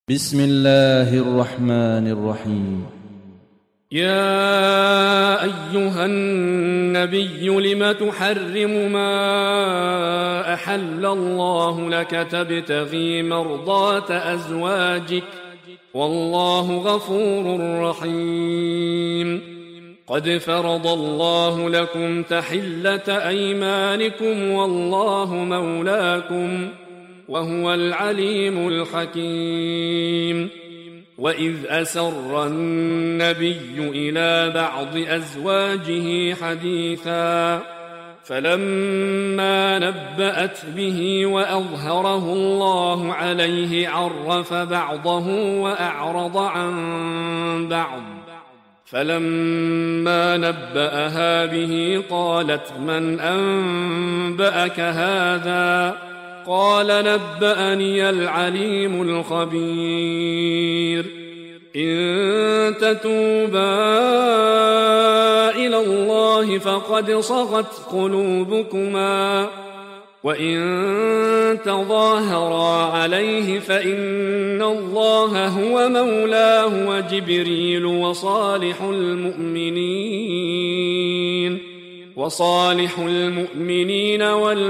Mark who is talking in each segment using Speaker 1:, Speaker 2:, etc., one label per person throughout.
Speaker 1: بسم الله الرحمن الرحيم.
Speaker 2: يا أيها النبي لم تحرم ما أحل الله لك تبتغي مرضات أزواجك والله غفور رحيم. قد فرض الله لكم تحلة أيمانكم والله مولاكم وهو العليم الحكيم. وإذ أسر النبي إلى بعض أزواجه حديثا فلما نبأت به وأظهره الله عليه عرف بعضه وأعرض عن بعض فلما نبأها به قالت من أنبأك هذا؟ قال نبأني العليم الخبير. إن تتوبا إلى الله فقد صغت قلوبكما وإن تظاهرا عليه فإن الله هو مولاه وجبريل وصالح المؤمنين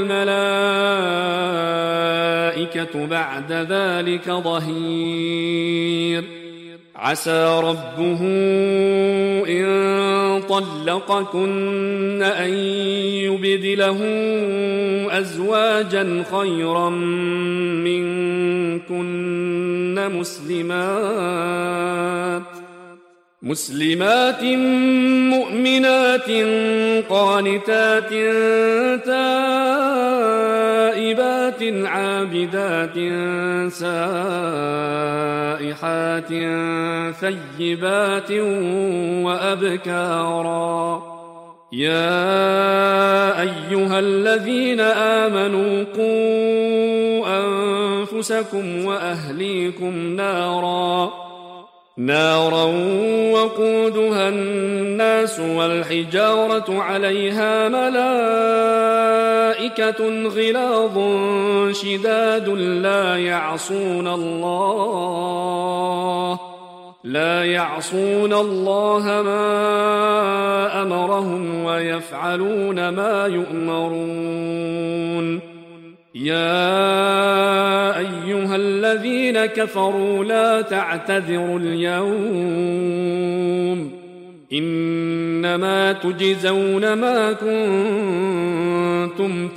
Speaker 2: والملائكة بعد ذلك ظهير. عسى ربه إن طلقكن أن يبدله أزواجا خيرا منكن مسلمات مؤمنات قانتات تائبات عابدات سائحات ثيبات وأبكارا. يا أيها الذين آمنوا قوا أنفسكم وأهليكم نارا وقودها الناس والحجارة عليها ملائكة غلاظ شداد لا يعصون الله ما أمرهم ويفعلون ما يؤمرون. يا أيها الذين كفروا لا تعتذروا اليوم إنما تجزون ما كنتم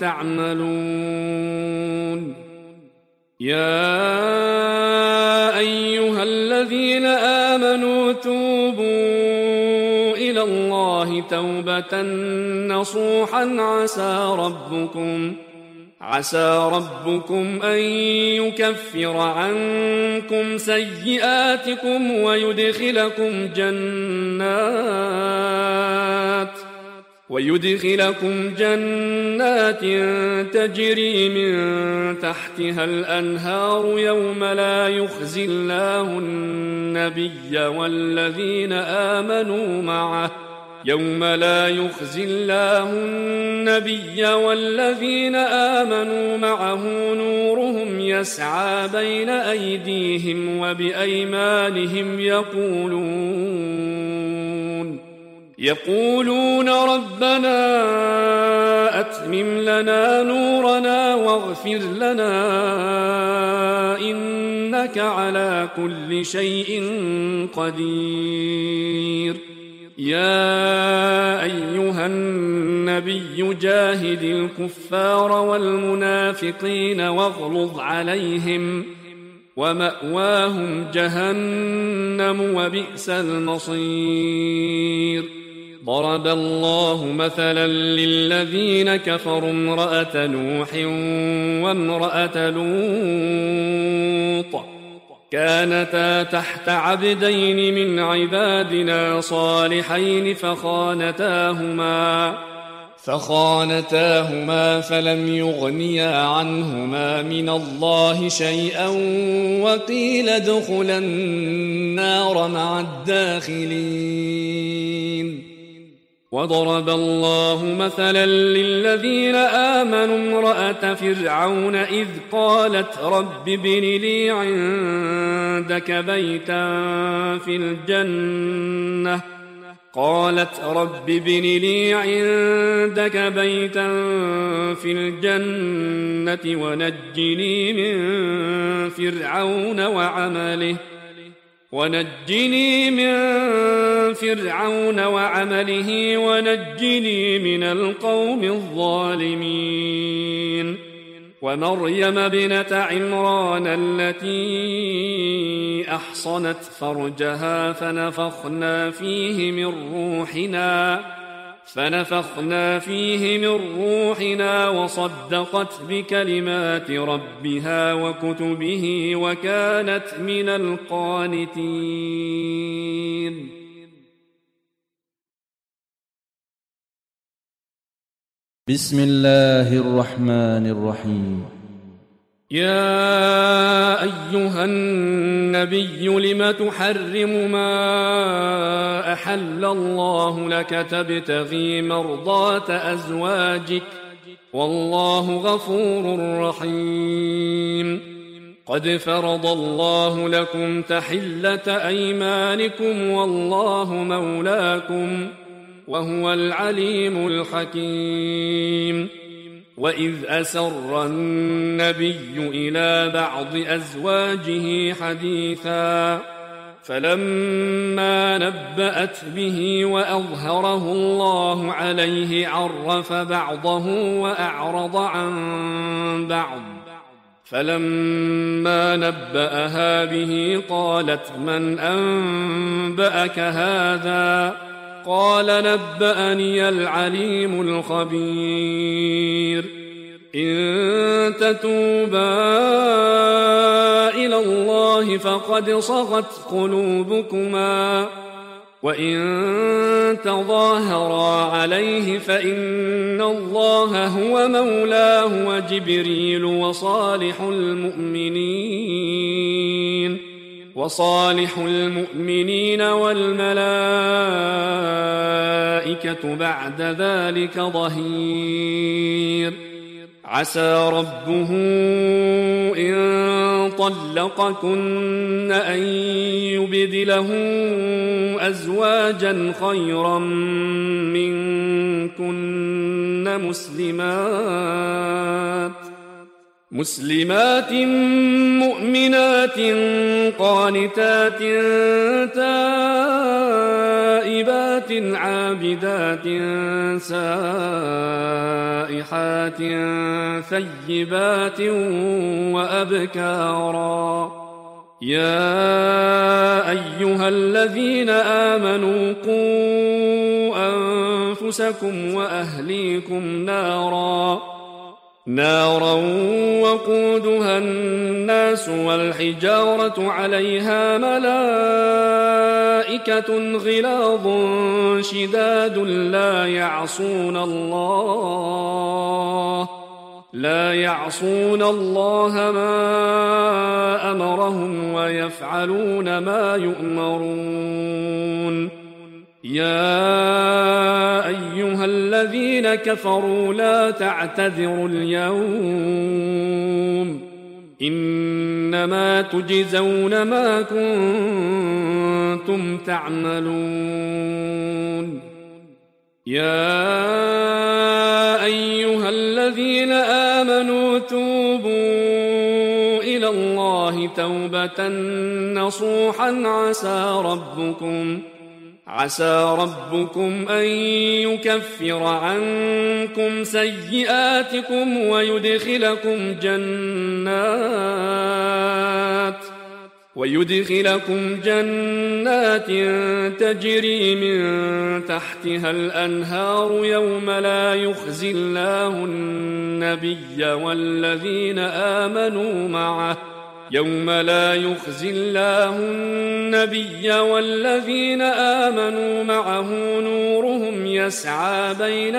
Speaker 2: تعملون. يا أيها الذين آمنوا توبوا إلى الله توبة نصوحا عسى ربكم أن يكفر عنكم سيئاتكم ويدخلكم جنات تجري من تحتها الأنهار يوم لا يخزي الله النبي والذين آمنوا معه نورهم يسعى بين أيديهم وبأيمانهم يقولون ربنا أتمم لنا نورنا واغفر لنا إنك على كل شيء قدير. يا أيها النبي جاهد الكفار والمنافقين واغلظ عليهم ومأواهم جهنم وبئس المصير. ضرب الله مثلا للذين كفروا امرأة نوح وامرأة لوط كانتا تحت عبدين من عبادنا صالحين فخانتاهما فلم يغنيا عنهما من الله شيئا وقيل ادخلا النار مع الداخلين. وضرب الله مثلا للذين آمنوا امرأة فرعون إذ قالت رب ابن لي عندك بيتا في الجنة ونجني من فرعون وعمله ونجني من القوم الظالمين ومريم ابنة عمران التي أحصنت فرجها فنفخنا فيه من روحنا وصدقت بكلمات ربها وكتبه وكانت من القانتين.
Speaker 1: بسم الله الرحمن الرحيم.
Speaker 2: يا أيها النبي لم تحرم ما أحل الله لك تبتغي مرضات أزواجك والله غفور رحيم. قد فرض الله لكم تحلة أيمانكم والله مولاكم وهو العليم الحكيم. وإذ أسر النبي إلى بعض أزواجه حديثا فلما نبأت به وأظهره الله عليه عرف بعضه وأعرض عن بعض فلما نبأها به قالت من أنبأك هذا قال نبأني العليم الخبير. إن تتوبا إلى الله فقد صغت قلوبكما وإن تظاهرا عليه فإن الله هو مولاه وجبريل وصالح المؤمنين والملائكة بعد ذلك ظهير. عسى ربه إن طلقكن أن يبدله أزواجا خيرا منكن مسلمات مؤمنات قانتات تائبات عابدات سائحات ثيبات وأبكارا. يا أيها الذين آمنوا قوا أنفسكم وأهليكم نارا وقودها الناس والحجارة عليها ملائكة غلاظ شداد لا يعصون الله ما أمرهم ويفعلون ما يؤمرون. يا أيها الذين كفروا لا تعتذروا اليوم إنما تجزون ما كنتم تعملون. يا أيها الذين آمنوا توبوا إلى الله توبة نصوحا عسى ربكم أن يكفر عنكم سيئاتكم ويدخلكم جنات تجري من تحتها الأنهار يوم لا يخزي الله النبي والذين آمنوا معه نورهم يسعى بين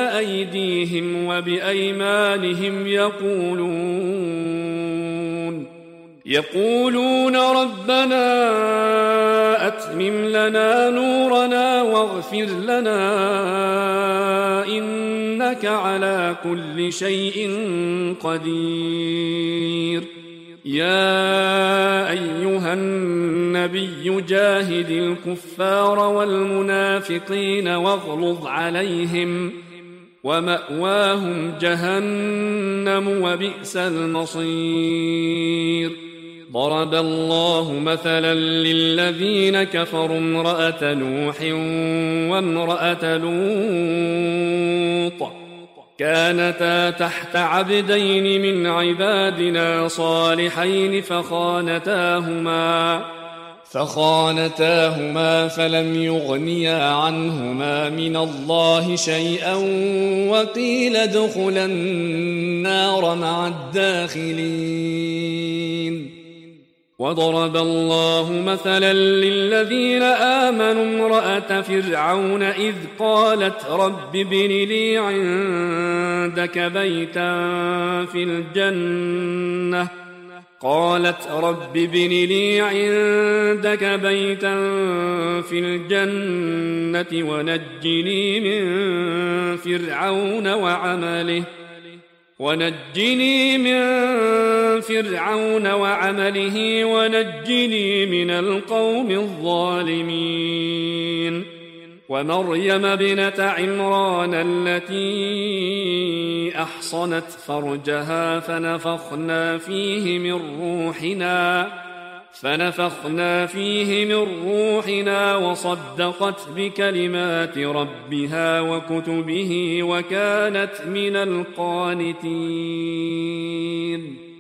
Speaker 2: أيديهم وبأيمانهم يقولون ربنا أتمم لنا نورنا واغفر لنا إنك على كل شيء قدير. يا أيها النبي جاهد الكفار والمنافقين واغلظ عليهم ومأواهم جهنم وبئس المصير. ضرب الله مثلا للذين كفروا امرأة نوح وامرأة لوط كانتا تحت عبدين من عبادنا صالحين فخانتاهما فلم يغنيا عنهما من الله شيئا وقيل ادخلا النار مع الداخلين. وضرب الله مثلا للذين آمنوا امرأة فرعون إذ قالت رب ابن لي عندك بيتا في الجنة ونجني من فرعون وعمله ونجني من القوم الظالمين. ومريم ابنة عمران التي أحصنت فرجها فنفخنا فيه من روحنا وصدقت بكلمات ربها وكتبه وكانت من القانتين.